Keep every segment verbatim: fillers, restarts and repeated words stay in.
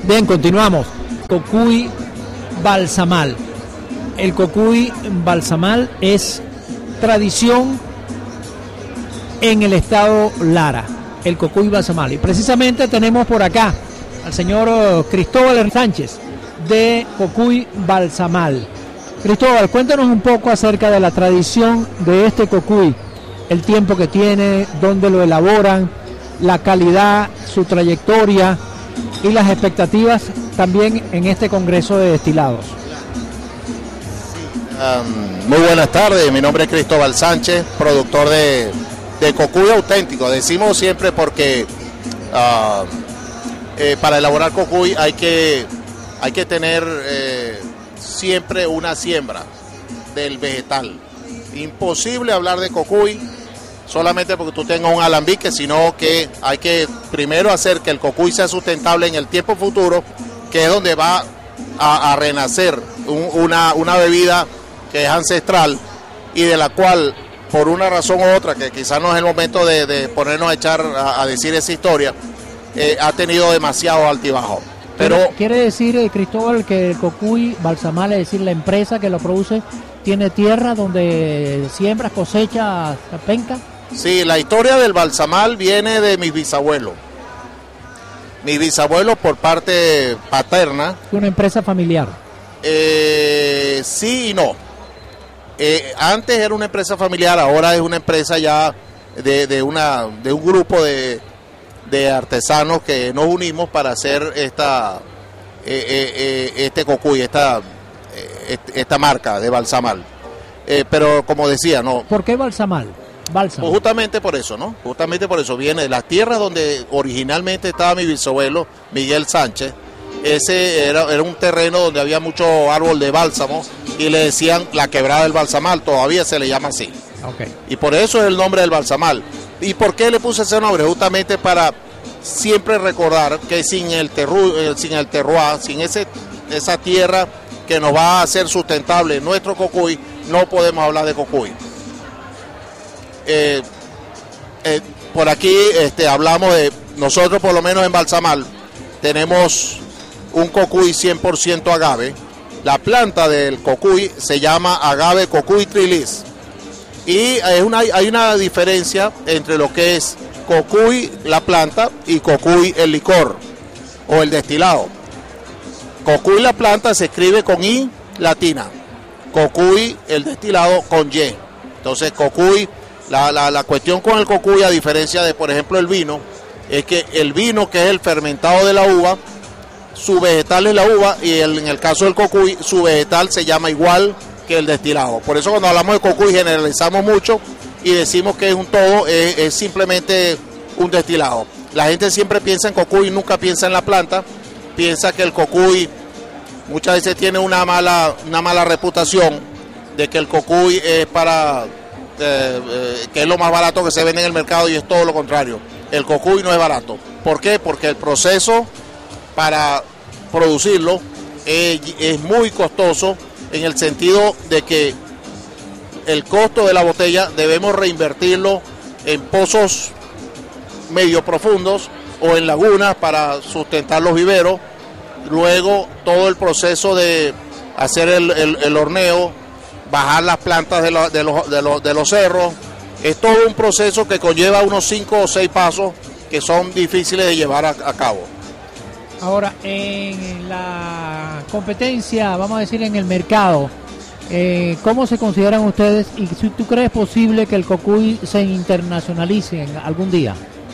Bien, continuamos. Cocuy balsamal. El cocuy balsamal es tradición en el estado Lara, el cocuy balsamal. Y precisamente tenemos por acá al señor Cristóbal Sánchez de Cocuy balsamal. Cristóbal, cuéntanos un poco acerca de la tradición de este cocuy, el tiempo que tiene, dónde lo elaboran, la calidad, su trayectoria y las expectativas también en este Congreso de Destilados. Um, muy buenas tardes, mi nombre es Cristóbal Sánchez, productor de, de cocuy auténtico. Decimos siempre porque uh, eh, para elaborar cocuy hay que, hay que tener eh, siempre una siembra del vegetal. Imposible hablar de cocuy solamente porque tú tengas un alambique, sino que hay que primero hacer que el cocuy sea sustentable en el tiempo futuro, que es donde va a, a renacer un, una, una bebida que es ancestral y de la cual, por una razón u otra, que quizás no es el momento de, de ponernos a echar a, a decir esa historia, eh, ha tenido demasiado altibajo. Pero, Pero quiere decir, eh, Cristóbal, que el cocuy balsamal, es decir, la empresa que lo produce, tiene tierra donde siembras, cosechas, penca. Sí, la historia del balsamal viene de mis bisabuelos. Mis bisabuelos por parte paterna. Una empresa familiar. Eh, sí y no. Eh, antes era una empresa familiar, ahora es una empresa ya de, de, una, de un grupo de, de artesanos que nos unimos para hacer esta, eh, eh, eh, este cocuy, esta, eh, esta marca de balsamal. Eh, pero como decía, no. ¿Por qué balsamal? Bálsamo. Pues justamente por eso, ¿no? Justamente por eso viene de las tierras donde originalmente estaba mi bisabuelo, Miguel Sánchez. Ese era, era un terreno donde había mucho árbol de bálsamo y le decían la quebrada del balsamal, todavía se le llama así. Okay. Y por eso es el nombre del balsamal. ¿Y por qué le puse ese nombre? Justamente para siempre recordar que sin el terroir, sin el terroir, sin ese, esa tierra que nos va a hacer sustentable nuestro cocuy, no podemos hablar de cocuy. Eh, eh, por aquí este, hablamos de, nosotros por lo menos en balsamal tenemos un cocuy cien por ciento agave. La planta del cocuy se llama agave cocuy trilis y es una, hay una diferencia entre lo que es cocuy la planta y cocuy el licor o el destilado. Cocuy la planta se escribe con I latina, cocuy el destilado con Y. Entonces cocuy, la, la, la cuestión con el cocuy, a diferencia de por ejemplo el vino, es que el vino, que es el fermentado de la uva, su vegetal es la uva, y el, en el caso del cocuy, su vegetal se llama igual que el destilado. Por eso cuando hablamos de cocuy generalizamos mucho y decimos que es un todo, es, es simplemente un destilado. La gente siempre piensa en cocuy y nunca piensa en la planta, piensa que el cocuy muchas veces tiene una mala, una mala reputación de que el cocuy es para, eh, eh, que es lo más barato que se vende en el mercado, y es todo lo contrario. El cocuy no es barato. ¿Por qué? Porque el proceso para producirlo es, es muy costoso, en el sentido de que el costo de la botella debemos reinvertirlo en pozos medio profundos o en lagunas para sustentar los viveros. Luego todo el proceso de hacer el, el, el horneo, bajar las plantas de, la, de, los, de, los, de los cerros, es todo un proceso que conlleva unos cinco o seis pasos que son difíciles de llevar a, a cabo. Ahora, en la competencia, vamos a decir en el mercado, eh, ¿cómo se consideran ustedes y si tú crees posible que el cocuy se internacionalice en algún día?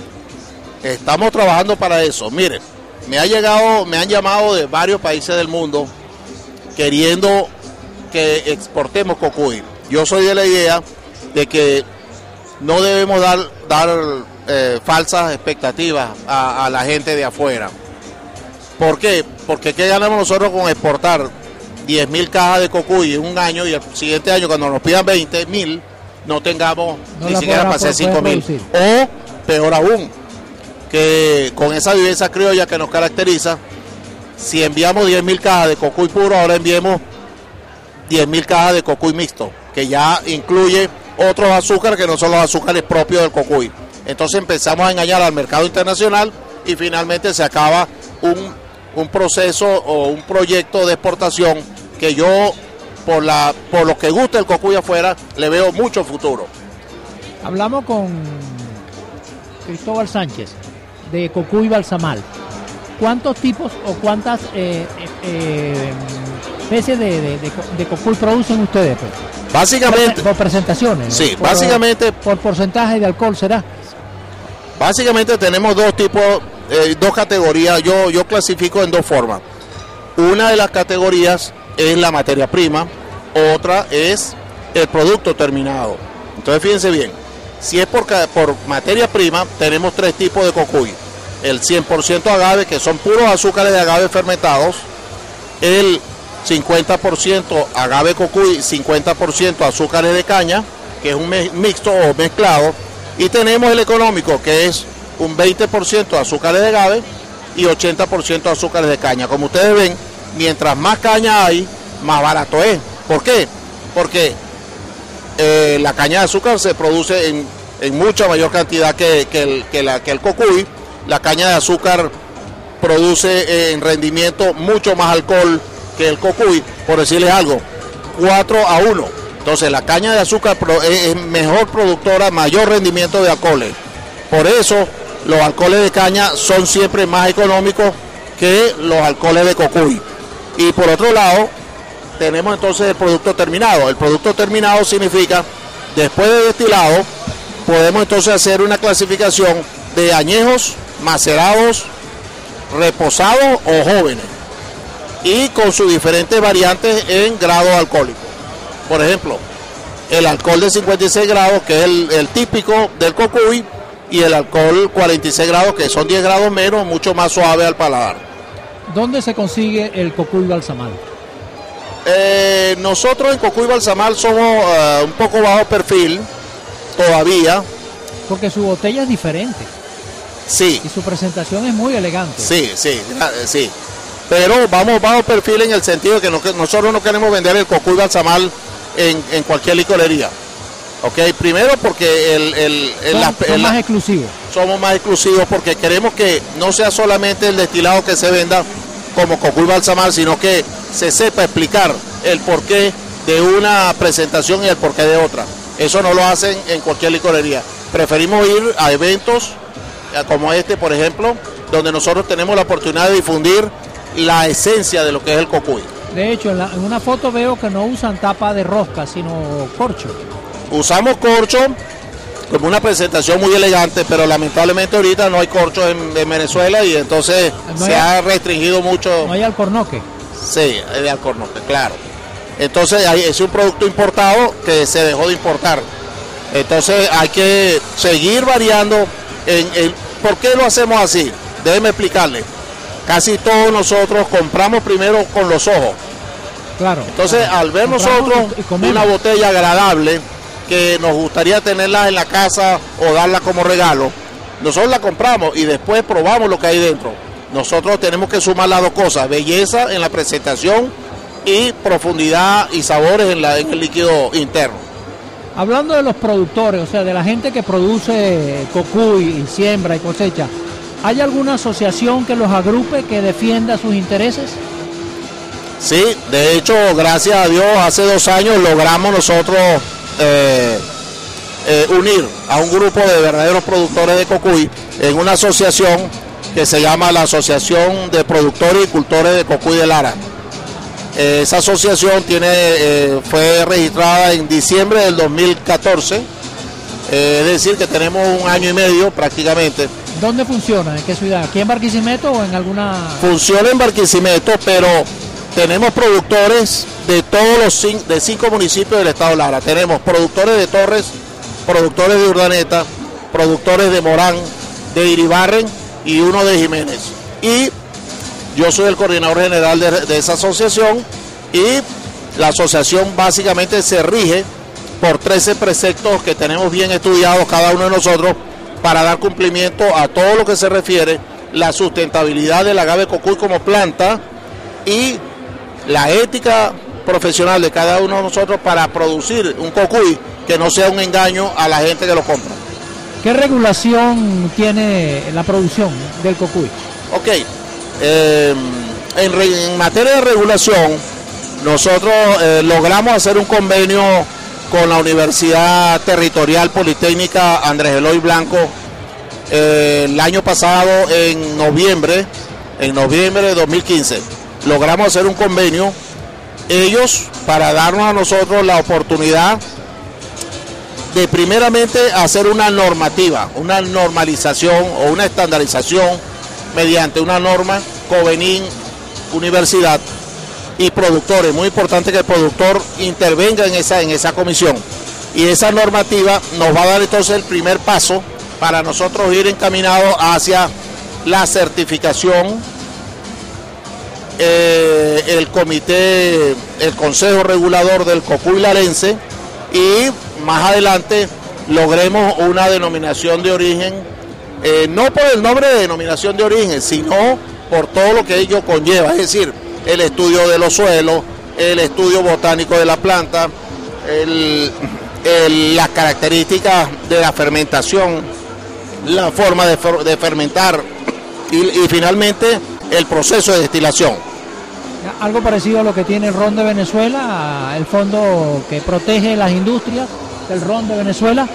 Estamos trabajando para eso. Miren, me ha llegado, me han llamado de varios países del mundo queriendo que exportemos cocuy. Yo soy de la idea de que no debemos dar, dar eh, falsas expectativas a, a la gente de afuera. ¿Por qué? Porque ¿qué ganamos nosotros con exportar diez mil cajas de cocuy en un año y el siguiente año cuando nos pidan veinte mil no tengamos no ni siquiera para hacer cinco mil? O peor aún, que con esa viveza criolla que nos caracteriza, si enviamos diez mil cajas de cocuy puro, ahora enviemos diez mil cajas de cocuy mixto, que ya incluye otros azúcares que no son los azúcares propios del cocuy. Entonces empezamos a engañar al mercado internacional y finalmente se acaba un un proceso o un proyecto de exportación que yo, por, la, por lo que gusta el cocuy afuera, le veo mucho futuro. Hablamos con Cristóbal Sánchez de Cocuy Balsamal. ¿Cuántos tipos o cuántas eh, eh, especies de, de, de, de cocuy producen ustedes? Pues? Básicamente. Por, por presentaciones. Sí, por, básicamente. Por porcentaje de alcohol será. Básicamente tenemos dos tipos, eh, dos categorías. Yo, yo clasifico en dos formas. Una de las categorías es la materia prima, otra es el producto terminado. Entonces fíjense bien, si es por, por materia prima, tenemos tres tipos de cocuy. El cien por ciento agave, que son puros azúcares de agave fermentados, el cincuenta por ciento agave cocuy, cincuenta por ciento azúcares de caña, que es un mixto o mezclado, y tenemos el económico, que es un veinte por ciento azúcares de agave y ochenta por ciento azúcares de caña. Como ustedes ven, mientras más caña hay, más barato es. ¿Por qué? Porque eh, la caña de azúcar se produce en, en mucha mayor cantidad que, que, el, que, la, que el cocuy. La caña de azúcar produce eh, en rendimiento mucho más alcohol que el cocuy, por decirles algo, cuatro a uno. Entonces la caña de azúcar es mejor productora, mayor rendimiento de alcoholes. Por eso los alcoholes de caña son siempre más económicos que los alcoholes de cocuy. Y por otro lado, tenemos entonces el producto terminado. El producto terminado significa, después de destilado, podemos entonces hacer una clasificación de añejos, macerados, reposados o jóvenes, y con sus diferentes variantes en grado alcohólico. Por ejemplo, el alcohol de cincuenta y seis grados, que es el, el típico del cocuy, y el alcohol cuarenta y seis grados, que son diez grados menos, mucho más suave al paladar. ¿Dónde se consigue el cocuy balsamal? Eh, nosotros en Cocuy Balsamal somos uh, un poco bajo perfil todavía. Porque su botella es diferente. Sí. Y su presentación es muy elegante. Sí, sí, sí. Pero vamos bajo perfil en el sentido de que, no, que nosotros no queremos vender el Cocuy Balsamal en, en cualquier licorería. Ok, primero porque el, el, el, son, la, son el, más exclusivos. Somos más exclusivos porque queremos que no sea solamente el destilado que se venda como Cocuy Balsamal, sino que se sepa explicar el porqué de una presentación y el porqué de otra. Eso no lo hacen en cualquier licorería. Preferimos ir a eventos como este, por ejemplo, donde nosotros tenemos la oportunidad de difundir la esencia de lo que es el cocuy. De hecho, en, la, en una foto veo que no usan tapa de rosca, sino corcho. Usamos corcho como una presentación muy elegante, pero lamentablemente ahorita no hay corcho en, en Venezuela y entonces no se hay, ha restringido mucho. No hay alcornoque. Sí, de alcornoque, claro. Entonces hay, es un producto importado que se dejó de importar. Entonces hay que seguir variando. En, en, ¿Por qué lo hacemos así? Déjenme explicarle. Casi todos nosotros compramos primero con los ojos. Claro. Entonces claro. al ver Compramos nosotros y, y una botella agradable, que nos gustaría tenerla en la casa o darla como regalo, nosotros la compramos y después probamos lo que hay dentro. Nosotros tenemos que sumar las dos cosas: belleza en la presentación y profundidad y sabores en, la, en el líquido interno. Hablando de los productores, o sea, de la gente que produce cocuy y siembra y cosecha, ¿hay alguna asociación que los agrupe, que defienda sus intereses? Sí, de hecho, gracias a Dios, hace dos años logramos nosotros eh, eh, unir a un grupo de verdaderos productores de cocuy en una asociación que se llama la Asociación de Productores y Cultores de Cocuy de Lara. Eh, esa asociación tiene, eh, fue registrada en diciembre del dos mil catorce, eh, es decir, que tenemos un año y medio prácticamente. ¿Dónde funciona? ¿En qué ciudad? ¿Aquí en Barquisimeto o en alguna...? Funciona en Barquisimeto, pero tenemos productores de todos los cinco, de cinco municipios del estado de Lara. Tenemos productores de Torres, productores de Urdaneta, productores de Morán, de Iribarren y uno de Jiménez. Y yo soy el coordinador general de, de esa asociación, y la asociación básicamente se rige por trece preceptos que tenemos bien estudiados cada uno de nosotros para dar cumplimiento a todo lo que se refiere la sustentabilidad del agave cocuy como planta y la ética profesional de cada uno de nosotros para producir un cocuy que no sea un engaño a la gente que lo compra. ¿Qué regulación tiene la producción del cocuy? Ok, eh, en, re, en materia de regulación, nosotros eh, logramos hacer un convenio con la Universidad Territorial Politécnica Andrés Eloy Blanco eh, el año pasado en noviembre, en noviembre de dos mil quince. Logramos hacer un convenio, ellos para darnos a nosotros la oportunidad de primeramente hacer una normativa, una normalización o una estandarización mediante una norma, Covenin, universidad y productores. Muy importante que el productor intervenga en esa, en esa comisión. Y esa normativa nos va a dar entonces el primer paso para nosotros ir encaminados hacia la certificación, eh, el comité, el consejo regulador del cocuy larense, y más adelante logremos una denominación de origen, eh, no por el nombre de denominación de origen, sino por todo lo que ello conlleva, es decir, el estudio de los suelos, el estudio botánico de la planta, el, el, las características de la fermentación, la forma de, fer, de fermentar y, y finalmente el proceso de destilación. Algo parecido a lo que tiene el Ron de Venezuela, el fondo que protege las industrias del Ron de Venezuela.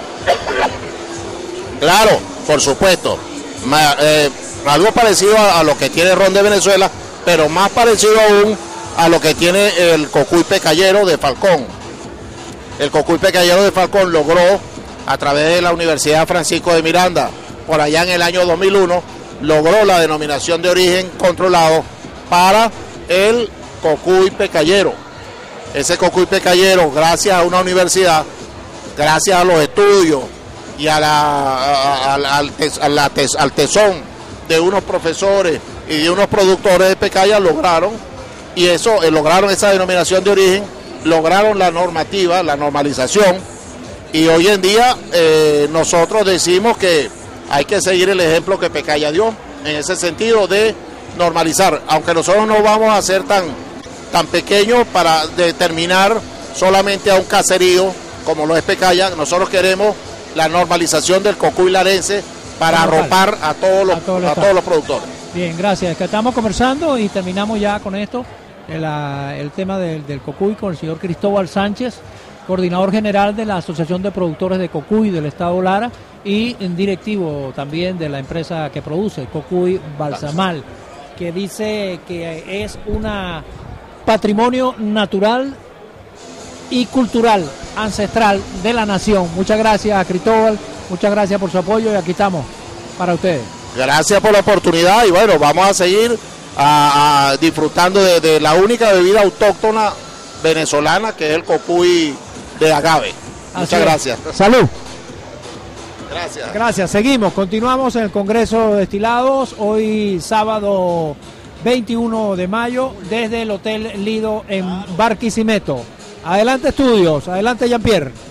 Claro, por supuesto. Ma, eh, algo parecido a, a lo que tiene el Ron de Venezuela, pero más parecido aún a lo que tiene el cocuy pecayero de Falcón. El cocuy pecayero de Falcón logró, a través de la Universidad Francisco de Miranda, por allá en el año dos mil uno, logró la denominación de origen controlado para el cocuy pecayero. Ese cocuy pecayero, gracias a una universidad, gracias a los estudios y a la, a, a, a, al, a la, al tesón de unos profesores y de unos productores de pecaya, lograron, y eso, eh, lograron esa denominación de origen, lograron la normativa, la normalización, y hoy en día eh, nosotros decimos que hay que seguir el ejemplo que Pecaya dio, en ese sentido de normalizar, aunque nosotros no vamos a ser tan, tan pequeños para determinar solamente a un caserío como lo es Pecaya. Nosotros queremos la normalización del cocuy larense para arropar a todos los, a todos los, a todos los productores. Bien, gracias. Que estamos conversando y terminamos ya con esto, el, el tema del, del cocuy con el señor Cristóbal Sánchez, coordinador general de la Asociación de Productores de Cocuy del Estado Lara y directivo también de la empresa que produce Cocuy Balsamal, que dice que es un patrimonio natural y cultural ancestral de la nación. Muchas gracias, Cristóbal, muchas gracias por su apoyo y aquí estamos para ustedes. Gracias por la oportunidad y bueno, vamos a seguir a, a, disfrutando de, de la única bebida autóctona venezolana que es el cocuy de agave. Así Muchas es. gracias. Salud. Gracias. Gracias, seguimos, continuamos en el Congreso de Destilados, hoy sábado veintiuno de mayo, desde el Hotel Lido en Barquisimeto. Adelante estudios, adelante Jean-Pierre.